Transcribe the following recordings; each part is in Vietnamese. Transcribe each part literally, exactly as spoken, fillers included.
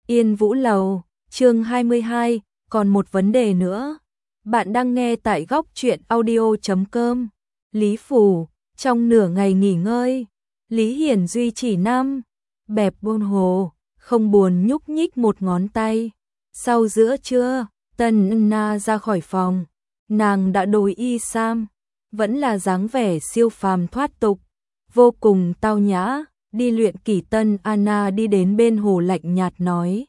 Yên Vũ Lầu, chương hai mươi hai, còn một vấn đề nữa. Bạn đang nghe tại góc truyện audio chấm com. Lý Phủ, trong nửa ngày nghỉ ngơi, Lý Hiển Duy chỉ năm, bẹp bôn hồ, không buồn nhúc nhích một ngón tay. Sau giữa trưa, Tân Na ra khỏi phòng, nàng đã đổi y sam, vẫn là dáng vẻ siêu phàm thoát tục, vô cùng tao nhã. Đi luyện kỷ. Tân Anna đi đến bên hồ lạnh nhạt nói.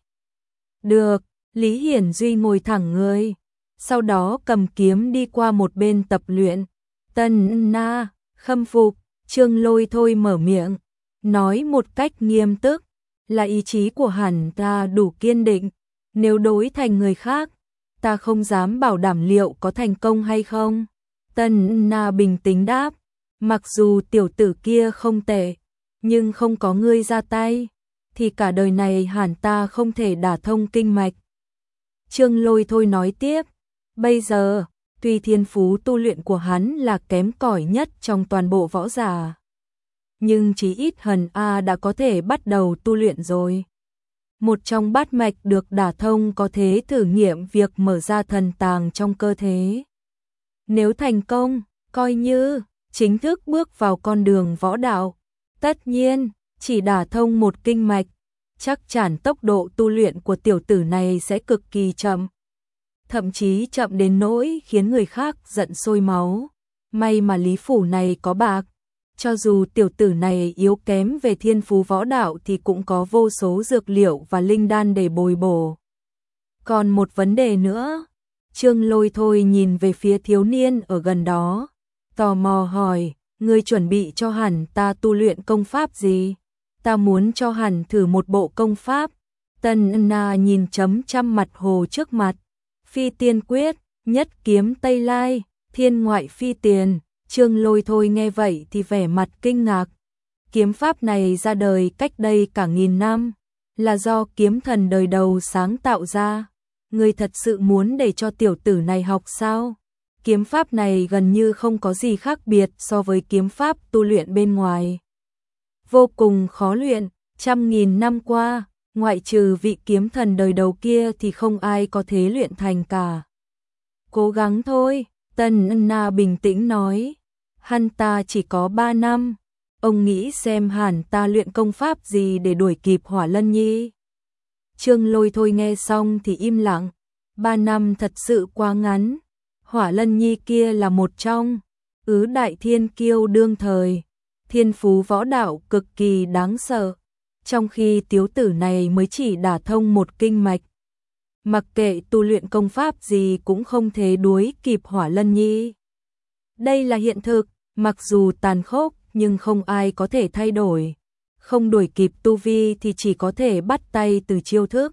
Được, Lý Hiển Duy ngồi thẳng người, sau đó cầm kiếm đi qua một bên tập luyện. Tân Anna, khâm phục, Trương Lôi thôi mở miệng, nói một cách nghiêm túc, là ý chí của hẳn ta đủ kiên định, nếu đối thành người khác, ta không dám bảo đảm liệu có thành công hay không. Tân Anna bình tĩnh đáp, mặc dù tiểu tử kia không tệ, nhưng không có ngươi ra tay, thì cả đời này hẳn ta không thể đả thông kinh mạch. Trương Lôi thôi nói tiếp, bây giờ, tuy thiên phú tu luyện của hắn là kém cỏi nhất trong toàn bộ võ giả, nhưng chí ít Hần A đã có thể bắt đầu tu luyện rồi. Một trong bát mạch được đả thông có thể thử nghiệm việc mở ra thần tàng trong cơ thể. Nếu thành công, coi như chính thức bước vào con đường võ đạo. Tất nhiên, chỉ đả thông một kinh mạch, chắc chắn tốc độ tu luyện của tiểu tử này sẽ cực kỳ chậm. Thậm chí chậm đến nỗi khiến người khác giận sôi máu. May mà Lý Phủ này có bạc, cho dù tiểu tử này yếu kém về thiên phú võ đạo thì cũng có vô số dược liệu và linh đan để bồi bổ. Còn một vấn đề nữa, Trương Lôi thôi nhìn về phía thiếu niên ở gần đó, tò mò hỏi. Ngươi chuẩn bị cho hẳn ta tu luyện công pháp gì? Ta muốn cho hẳn thử một bộ công pháp. Tân Anna nhìn chấm trăm mặt hồ trước mặt. Phi tiên quyết, nhất kiếm Tây Lai, thiên ngoại phi tiền. Trương Lôi thôi nghe vậy thì vẻ mặt kinh ngạc. Kiếm pháp này ra đời cách đây cả nghìn năm, là do kiếm thần đời đầu sáng tạo ra. Ngươi thật sự muốn để cho tiểu tử này học sao? Kiếm pháp này gần như không có gì khác biệt so với kiếm pháp tu luyện bên ngoài. Vô cùng khó luyện, trăm nghìn năm qua, ngoại trừ vị kiếm thần đời đầu kia thì không ai có thể luyện thành cả. Cố gắng thôi, Tân Anna bình tĩnh nói. Hắn ta chỉ có ba năm, ông nghĩ xem hẳn ta luyện công pháp gì để đuổi kịp Hỏa Lân Nhi. Trương Lôi thôi nghe xong thì im lặng, ba năm thật sự quá ngắn. Hỏa Lân Nhi kia là một trong ứ đại thiên kiêu đương thời, thiên phú võ đạo cực kỳ đáng sợ, trong khi tiểu tử này mới chỉ đả thông một kinh mạch. Mặc kệ tu luyện công pháp gì cũng không thể đuổi kịp Hỏa Lân Nhi. Đây là hiện thực, mặc dù tàn khốc nhưng không ai có thể thay đổi. Không đuổi kịp tu vi thì chỉ có thể bắt tay từ chiêu thức.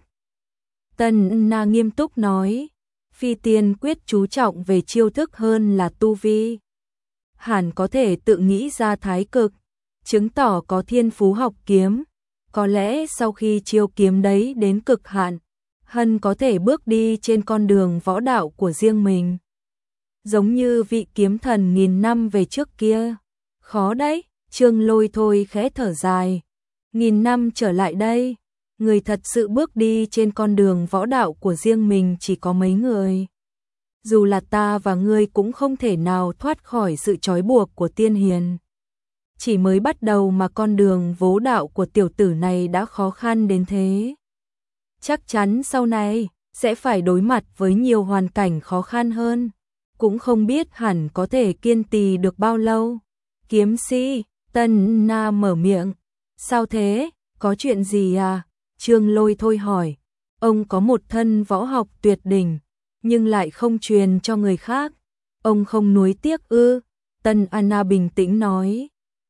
Tân Anna nghiêm túc nói. Phi tiên quyết chú trọng về chiêu thức hơn là tu vi. Hẳn có thể tự nghĩ ra thái cực, chứng tỏ có thiên phú học kiếm. Có lẽ sau khi chiêu kiếm đấy đến cực hạn, Hân có thể bước đi trên con đường võ đạo của riêng mình. Giống như vị kiếm thần nghìn năm về trước kia. Khó đấy, Trương Lôi thôi khẽ thở dài. Nghìn năm trở lại đây, người thật sự bước đi trên con đường võ đạo của riêng mình chỉ có mấy người. Dù là ta và ngươi cũng không thể nào thoát khỏi sự trói buộc của tiên hiền. Chỉ mới bắt đầu mà con đường võ đạo của tiểu tử này đã khó khăn đến thế. Chắc chắn sau này sẽ phải đối mặt với nhiều hoàn cảnh khó khăn hơn. Cũng không biết hẳn có thể kiên trì được bao lâu. Kiếm sĩ, Tân Na mở miệng. Sao thế, có chuyện gì à? Trương Lôi thôi hỏi. Ông có một thân võ học tuyệt đỉnh, nhưng lại không truyền cho người khác. Ông không nuối tiếc ư? Tân Anna bình tĩnh nói.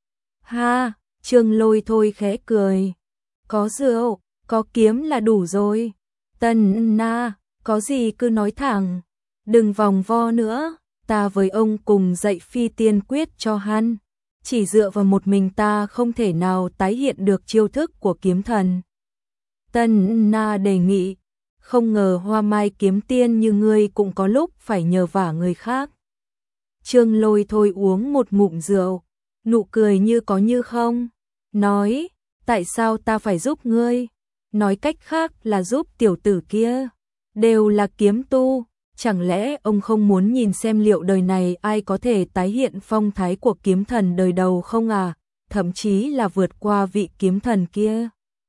Ha, Trương Lôi thôi khẽ cười. Có rượu, có kiếm là đủ rồi. Tân Anna, có gì cứ nói thẳng. Đừng vòng vo nữa, ta với ông cùng dạy phi tiên quyết cho hắn. Chỉ dựa vào một mình ta không thể nào tái hiện được chiêu thức của kiếm thần. Tân Na đề nghị, không ngờ Hoa Mai kiếm tiên như ngươi cũng có lúc phải nhờ vả người khác. Trương Lôi thôi uống một ngụm rượu, nụ cười như có như không, nói, tại sao ta phải giúp ngươi? nói cách khác là giúp tiểu tử kia, đều là kiếm tu, chẳng lẽ ông không muốn nhìn xem liệu đời này ai có thể tái hiện phong thái của kiếm thần đời đầu không à, thậm chí là vượt qua vị kiếm thần kia.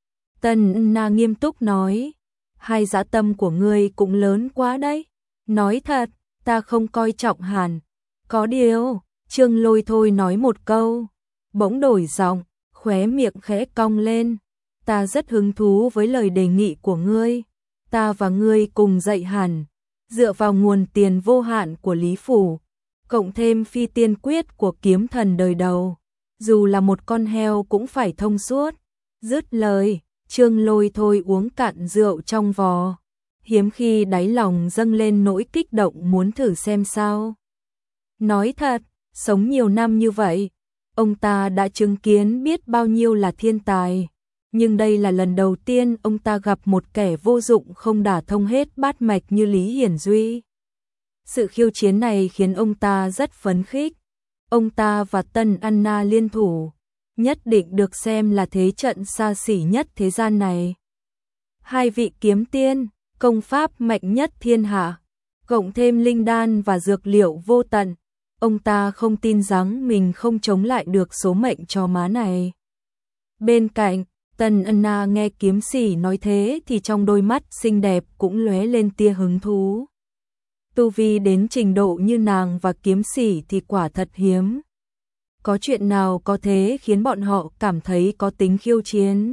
Tần Na nghiêm túc nói, hai dã tâm của ngươi cũng lớn quá đấy, nói thật, ta không coi trọng hẳn, có điều, Trương Lôi thôi nói một câu, bỗng đổi giọng, khóe miệng khẽ cong lên, ta rất hứng thú với lời đề nghị của ngươi, ta và ngươi cùng dạy hẳn, dựa vào nguồn tiền vô hạn của Lý Phủ, cộng thêm phi tiên quyết của kiếm thần đời đầu, dù là một con heo cũng phải thông suốt. Dứt lời, Trương Lôi thôi uống cạn rượu trong vò, hiếm khi đáy lòng dâng lên nỗi kích động muốn thử xem sao. Nói thật, sống nhiều năm như vậy, ông ta đã chứng kiến biết bao nhiêu là thiên tài, nhưng đây là lần đầu tiên ông ta gặp một kẻ vô dụng không đả thông hết bát mạch như Lý Hiển Duy. Sự khiêu chiến này khiến ông ta rất phấn khích. Ông ta và Tần Anna liên thủ, nhất định được xem là thế trận xa xỉ nhất thế gian này. Hai vị kiếm tiên, công pháp mạnh nhất thiên hạ, cộng thêm linh đan và dược liệu vô tận, ông ta không tin rằng mình không chống lại được số mệnh chó má này. Bên cạnh, Tần Anna nghe kiếm sĩ nói thế thì trong đôi mắt xinh đẹp cũng lóe lên tia hứng thú. Tu vi đến trình độ như nàng và kiếm sĩ thì quả thật hiếm. Có chuyện nào có thế khiến bọn họ cảm thấy có tính khiêu chiến.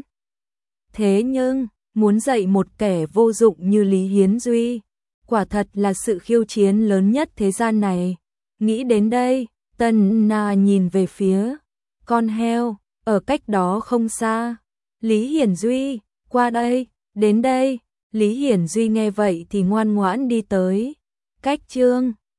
Thế nhưng, muốn dạy một kẻ vô dụng như Lý Hiến Duy, quả thật là sự khiêu chiến lớn nhất thế gian này. Nghĩ đến đây, Tần Na nhìn về phía con heo, ở cách đó không xa. Lý Hiển Duy, qua đây, đến đây. Lý Hiển Duy nghe vậy thì ngoan ngoãn đi tới. Cách Trương